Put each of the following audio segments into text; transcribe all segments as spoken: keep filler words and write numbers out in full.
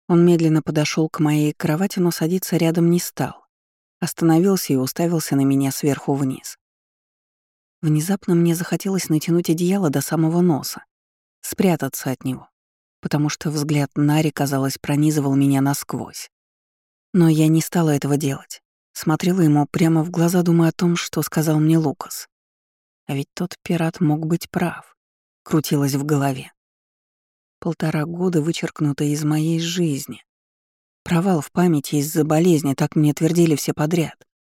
Он медленно подошел к моей кровати, но садиться рядом не стал. Остановился и уставился на меня сверху вниз. Внезапно мне захотелось натянуть одеяло до самого носа, спрятаться от него, потому что взгляд Нари, казалось, пронизывал меня насквозь. Но я не стала этого делать. Смотрела ему прямо в глаза, думая о том, что сказал мне Лукас. А ведь тот пират мог быть прав. Крутилось в голове. Полтора года вычеркнуто из моей жизни. Провал в памяти из-за болезни, так мне твердили все подряд.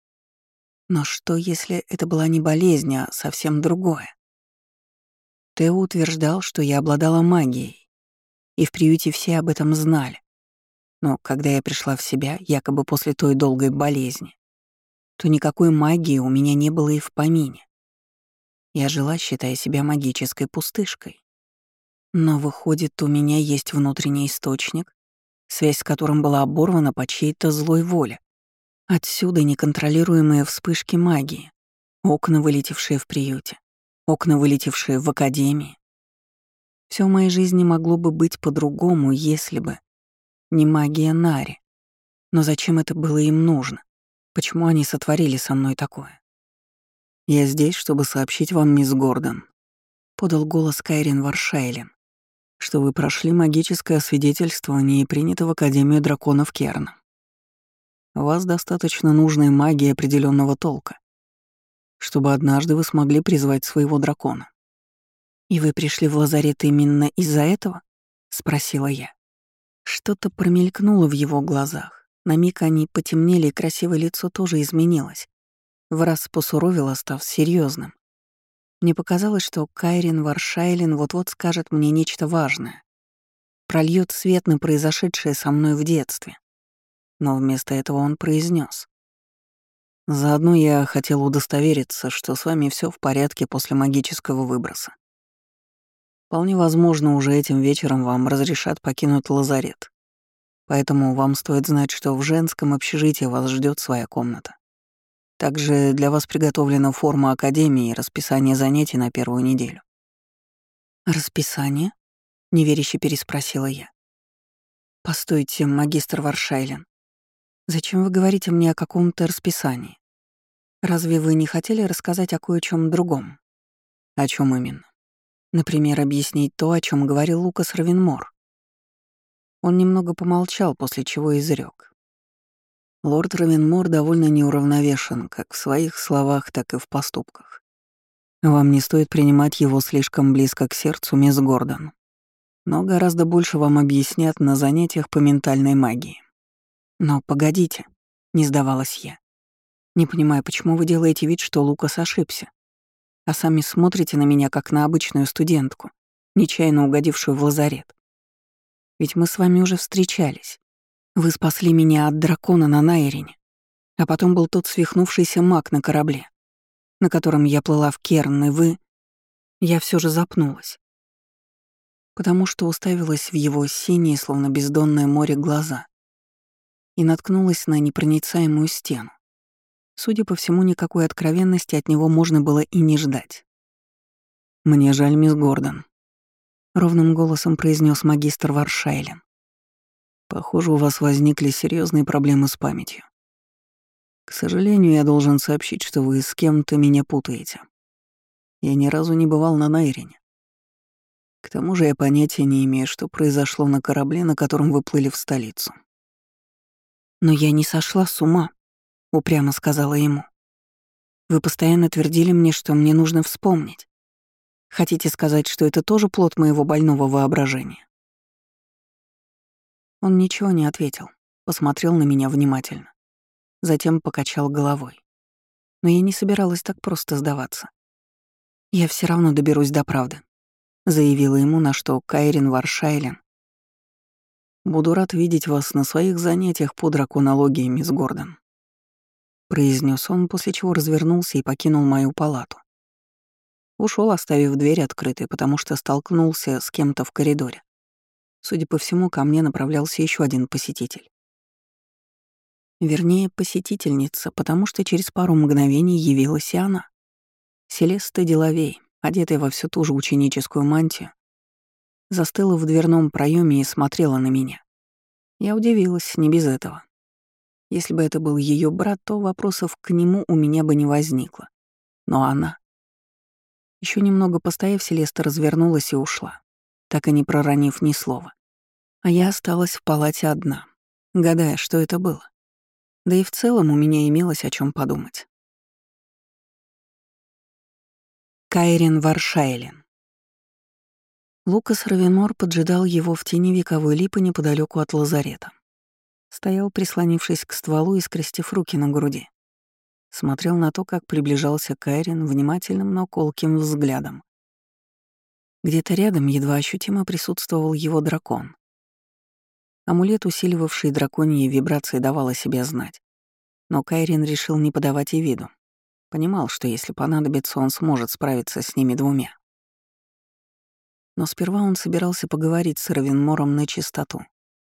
Но что, если это была не болезнь, а совсем другое? Тео утверждал, что я обладала магией, и в приюте все об этом знали. Но когда я пришла в себя, якобы после той долгой болезни, то никакой магии у меня не было и в помине. Я жила, считая себя магической пустышкой. Но выходит, у меня есть внутренний источник, связь с которым была оборвана по чьей-то злой воле. Отсюда неконтролируемые вспышки магии, окна, вылетевшие в приюте, окна, вылетевшие в академии. Все в моей жизни могло бы быть по-другому, если бы не магия Нари. Но зачем это было им нужно? Почему они сотворили со мной такое? «Я здесь, чтобы сообщить вам, мисс Гордон», — подал голос Кайрин Варшайлен, «что вы прошли магическое освидетельствование и приняты в Академию драконов Керна. У вас достаточно нужной магии определенного толка, чтобы однажды вы смогли призвать своего дракона». «И вы пришли в лазарет именно из-за этого?» — спросила я. Что-то промелькнуло в его глазах. На миг они потемнели, и красивое лицо тоже изменилось. Враз посуровило, став серьезным. Мне показалось, что Кайрин Варшайлен вот-вот скажет мне нечто важное. Прольет свет на произошедшее со мной в детстве. Но вместо этого он произнес: «Заодно я хотел удостовериться, что с вами все в порядке после магического выброса. Вполне возможно, уже этим вечером вам разрешат покинуть лазарет. Поэтому вам стоит знать, что в женском общежитии вас ждет своя комната. Также для вас приготовлена форма академии и расписание занятий на первую неделю». «Расписание?» — неверяще переспросила я. «Постойте, магистр Варшайлен, зачем вы говорите мне о каком-то расписании? Разве вы не хотели рассказать о кое-чем другом?» «О чем именно?» «Например, объяснить то, о чем говорил Лукас Равенмор». Он немного помолчал, после чего изрек: «Лорд Равенмор довольно неуравновешен как в своих словах, так и в поступках. Вам не стоит принимать его слишком близко к сердцу, мисс Гордон. Но гораздо больше вам объяснят на занятиях по ментальной магии». «Но погодите», — не сдавалась я. «Не понимаю, почему вы делаете вид, что Лукас ошибся, а сами смотрите на меня как на обычную студентку, нечаянно угодившую в лазарет. Ведь мы с вами уже встречались. Вы спасли меня от дракона на Найрине, а потом был тот свихнувшийся маг на корабле, на котором я плыла в Керн, и вы...» Я все же запнулась, потому что уставилась в его синие, словно бездонное море, глаза и наткнулась на непроницаемую стену. Судя по всему, никакой откровенности от него можно было и не ждать. «Мне жаль, мисс Гордон», — ровным голосом произнес магистр Варшайлен. «Похоже, у вас возникли серьезные проблемы с памятью. К сожалению, я должен сообщить, что вы с кем-то меня путаете. Я ни разу не бывал на Найрине. К тому же я понятия не имею, что произошло на корабле, на котором вы плыли в столицу». «Но я не сошла с ума», — упрямо сказала ему. «Вы постоянно твердили мне, что мне нужно вспомнить. Хотите сказать, что это тоже плод моего больного воображения?» Он ничего не ответил, посмотрел на меня внимательно, затем покачал головой. Но я не собиралась так просто сдаваться. «Я все равно доберусь до правды», — заявила ему, на что Кайрин Варшайлен: «Буду рад видеть вас на своих занятиях по драконологии, мисс Гордон», — произнес он, после чего развернулся и покинул мою палату. Ушел, оставив дверь открытой, потому что столкнулся с кем-то в коридоре. Судя по всему, ко мне направлялся еще один посетитель. Вернее, посетительница, потому что через пару мгновений явилась и она. Селеста Делавей, одетая во всю ту же ученическую мантию, застыла в дверном проеме и смотрела на меня. Я удивилась, не без этого. Если бы это был ее брат, то вопросов к нему у меня бы не возникло. Но она... Еще немного постояв, Селеста развернулась и ушла, так и не проронив ни слова. А я осталась в палате одна, гадая, что это было. Да и в целом у меня имелось о чем подумать. Кайрин Варшайлен. Лукас Равенмор поджидал его в тени вековой липы неподалеку от лазарета. Стоял, прислонившись к стволу и скрестив руки на груди. Смотрел на то, как приближался Кайрин внимательным, но колким взглядом. Где-то рядом едва ощутимо присутствовал его дракон. Амулет, усиливавший драконьи вибрации, давал о себе знать. Но Кайрин решил не подавать и виду. Понимал, что если понадобится, он сможет справиться с ними двумя. Но сперва он собирался поговорить с Равенмором на чистоту.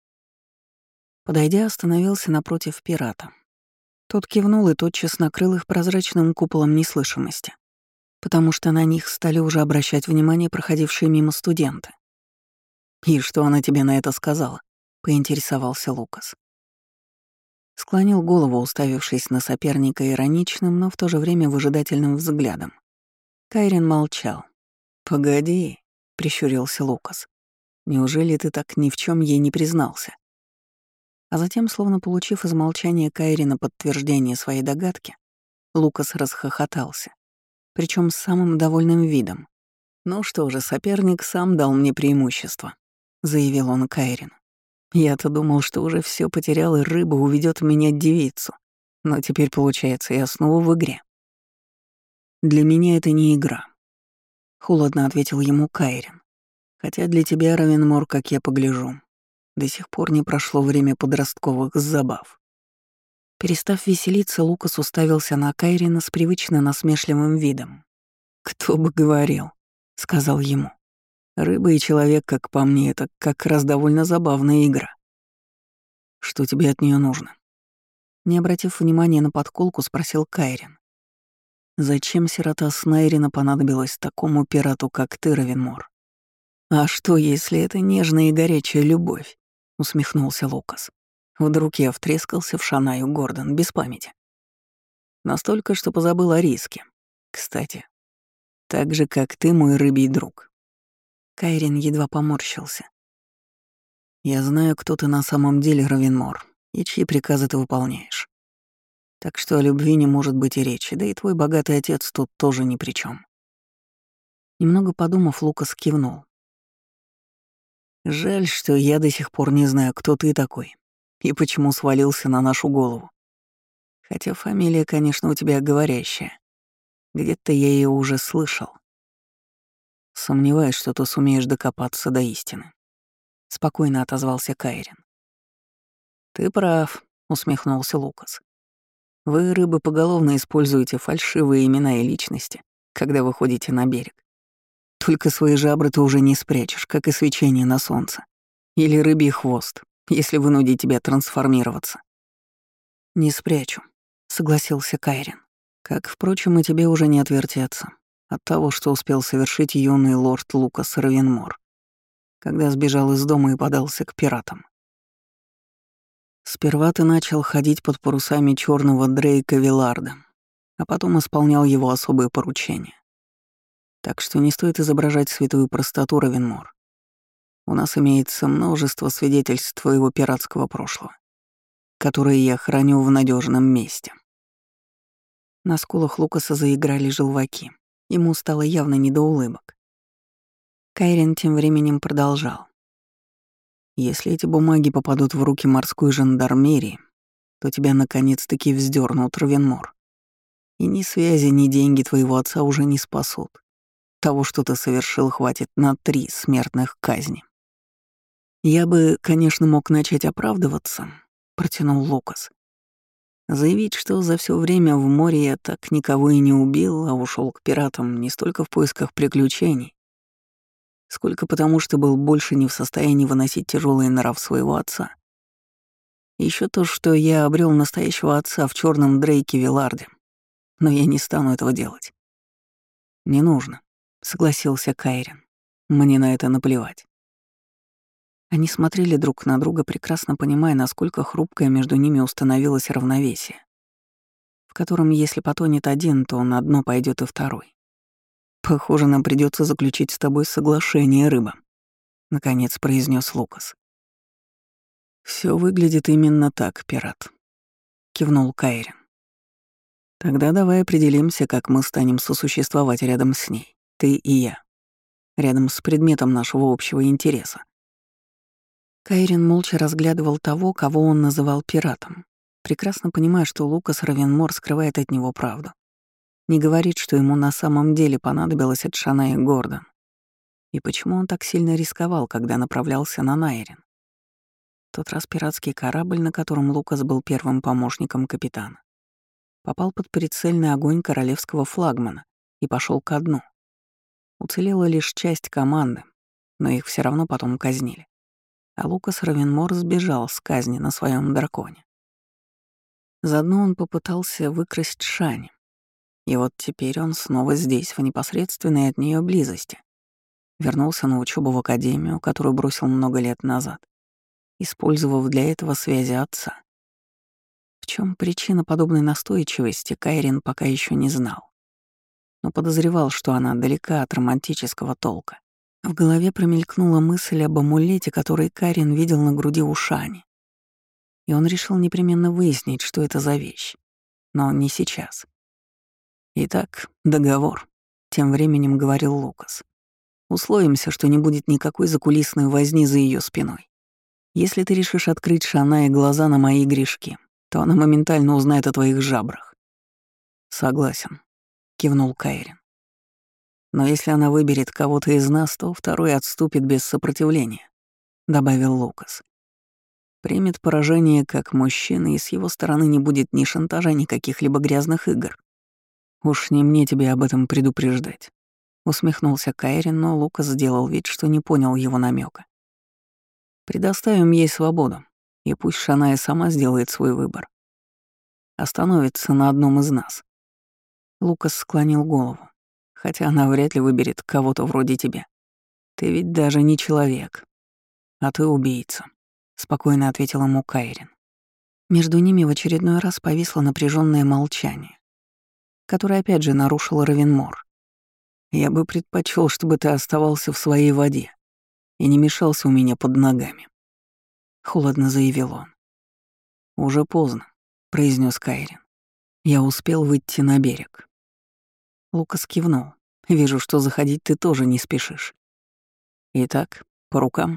Подойдя, остановился напротив пирата. Тот кивнул и тотчас накрыл их прозрачным куполом неслышимости, потому что на них стали уже обращать внимание проходившие мимо студенты. «И что она тебе на это сказала?» — поинтересовался Лукас. Склонил голову, уставившись на соперника ироничным, но в то же время выжидательным взглядом. Кайрин молчал. «Погоди», — прищурился Лукас. «Неужели ты так ни в чем ей не признался?» А затем, словно получив из молчания Кайрина подтверждение своей догадки, Лукас расхохотался, причем с самым довольным видом. «Ну что же, соперник сам дал мне преимущество», — заявил он Кайрину. «Я-то думал, что уже все потерял, и рыба уведет меня девицу. Но теперь, получается, я снова в игре». «Для меня это не игра», — холодно ответил ему Кайрин. «Хотя для тебя, Равенмор, как я погляжу, до сих пор не прошло время подростковых забав». Перестав веселиться, Лукас уставился на Кайрина с привычно насмешливым видом. «Кто бы говорил», — сказал ему. «Рыба и человек, как по мне, это как раз довольно забавная игра. Что тебе от нее нужно?» Не обратив внимания на подколку, спросил Кайрин. «Зачем сирота Снайрина понадобилась такому пирату, как ты, Равенмор?» «А что, если это нежная и горячая любовь?» — усмехнулся Лукас. «Вдруг я втрескался в Шанаю, Гордон, без памяти. Настолько, что позабыл о риске. Кстати, так же, как ты, мой рыбий друг». Кайрин едва поморщился. «Я знаю, кто ты на самом деле, Равенмор, и чьи приказы ты выполняешь. Так что о любви не может быть и речи, да и твой богатый отец тут тоже ни при чем. Немного подумав, Лукас кивнул. «Жаль, что я до сих пор не знаю, кто ты такой и почему свалился на нашу голову. Хотя фамилия, конечно, у тебя говорящая. Где-то я ее уже слышал. Сомневаюсь, что ты сумеешь докопаться до истины», — спокойно отозвался Кайрин. «Ты прав», — усмехнулся Лукас. «Вы, рыбы, поголовно используете фальшивые имена и личности, когда выходите на берег. Только свои жабры ты уже не спрячешь, как и свечение на солнце. Или рыбий хвост, если вынудить тебя трансформироваться». «Не спрячу», — согласился Кайрин. «Как, впрочем, и тебе уже не отвертеться от того, что успел совершить юный лорд Лукас Равенмор, когда сбежал из дома и подался к пиратам. Сперва ты начал ходить под парусами черного Дрейка Виларда, а потом исполнял его особые поручения. Так что не стоит изображать святую простоту, Равенмор. У нас имеется множество свидетельств твоего пиратского прошлого, которые я храню в надежном месте». На скулах Лукаса заиграли желваки. Ему стало явно не до улыбок. Кайрин тем временем продолжал. «Если эти бумаги попадут в руки морской жандармерии, то тебя наконец-таки вздернут, Равенмор. И ни связи, ни деньги твоего отца уже не спасут. Того, что ты совершил, хватит на три смертных казни». «Я бы, конечно, мог начать оправдываться», — протянул Лукас. «Заявить, что за все время в море я так никого и не убил, а ушел к пиратам не столько в поисках приключений, сколько потому, что был больше не в состоянии выносить тяжелый нрав своего отца. Еще то, что я обрел настоящего отца в черном Дрейке Виларде. Но я не стану этого делать». «Не нужно», — согласился Кайрин. «Мне на это наплевать. Они смотрели друг на друга, прекрасно понимая, насколько хрупкое между ними установилось равновесие, в котором, если потонет один, то на дно пойдет и второй. «Похоже, нам придется заключить с тобой соглашение, рыба», — наконец произнес Лукас. Все выглядит именно так, пират», — кивнул Кайрин. «Тогда давай определимся, как мы станем сосуществовать рядом с ней, ты и я, рядом с предметом нашего общего интереса». Кайрин молча разглядывал того, кого он называл пиратом, прекрасно понимая, что Лукас Равенмор скрывает от него правду. Не говорит, что ему на самом деле понадобилось от Шанайи Гордон. И почему он так сильно рисковал, когда направлялся на Найрин? Тот раз пиратский корабль, на котором Лукас был первым помощником капитана, попал под прицельный огонь королевского флагмана и пошел ко дну. Уцелела лишь часть команды, но их все равно потом казнили. А Лукас Равенмор сбежал с казни на своем драконе. Заодно он попытался выкрасть Шани. И вот теперь он снова здесь, в непосредственной от нее близости. Вернулся на учебу в академию, которую бросил много лет назад, использовав для этого связи отца. В чем причина подобной настойчивости, Кайрин пока еще не знал. Но подозревал, что она далека от романтического толка. В голове промелькнула мысль об амулете, который Кайрин видел на груди у Шани. И он решил непременно выяснить, что это за вещь. Но не сейчас. «Итак, договор», — тем временем говорил Лукас. «Условимся, что не будет никакой закулисной возни за ее спиной. Если ты решишь открыть Шанайи глаза на мои грешки, то она моментально узнает о твоих жабрах». «Согласен», — кивнул Кайрин. «Но если она выберет кого-то из нас, то второй отступит без сопротивления», — добавил Лукас. «Примет поражение как мужчина, и с его стороны не будет ни шантажа, ни каких-либо грязных игр. Уж не мне тебе об этом предупреждать», — усмехнулся Кайрин, но Лукас сделал вид, что не понял его намека. «Предоставим ей свободу, и пусть Шанайя сама сделает свой выбор. Остановится на одном из нас». Лукас склонил голову. «Хотя она вряд ли выберет кого-то вроде тебя. Ты ведь даже не человек, а ты убийца», — спокойно ответил ему Кайрин. Между ними в очередной раз повисло напряженное молчание, которое опять же нарушил Равенмор. «Я бы предпочел, чтобы ты оставался в своей воде и не мешался у меня под ногами», — холодно заявил он. «Уже поздно», — произнес Кайрин. «Я успел выйти на берег». Лукас кивнул. «Вижу, что заходить ты тоже не спешишь. Итак, по рукам».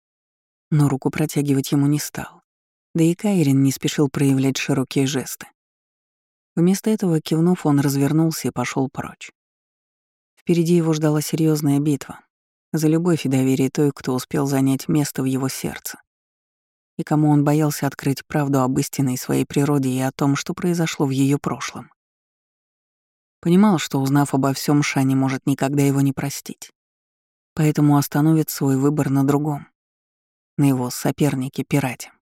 Но руку протягивать ему не стал. Да и Кайрин не спешил проявлять широкие жесты. Вместо этого, кивнув, он развернулся и пошел прочь. Впереди его ждала серьезная битва за любовь и доверие той, кто успел занять место в его сердце, и кому он боялся открыть правду об истинной своей природе и о том, что произошло в ее прошлом. Понимал, что, узнав обо всем, Шани может никогда его не простить, поэтому остановит свой выбор на другом, на его сопернике-пирате.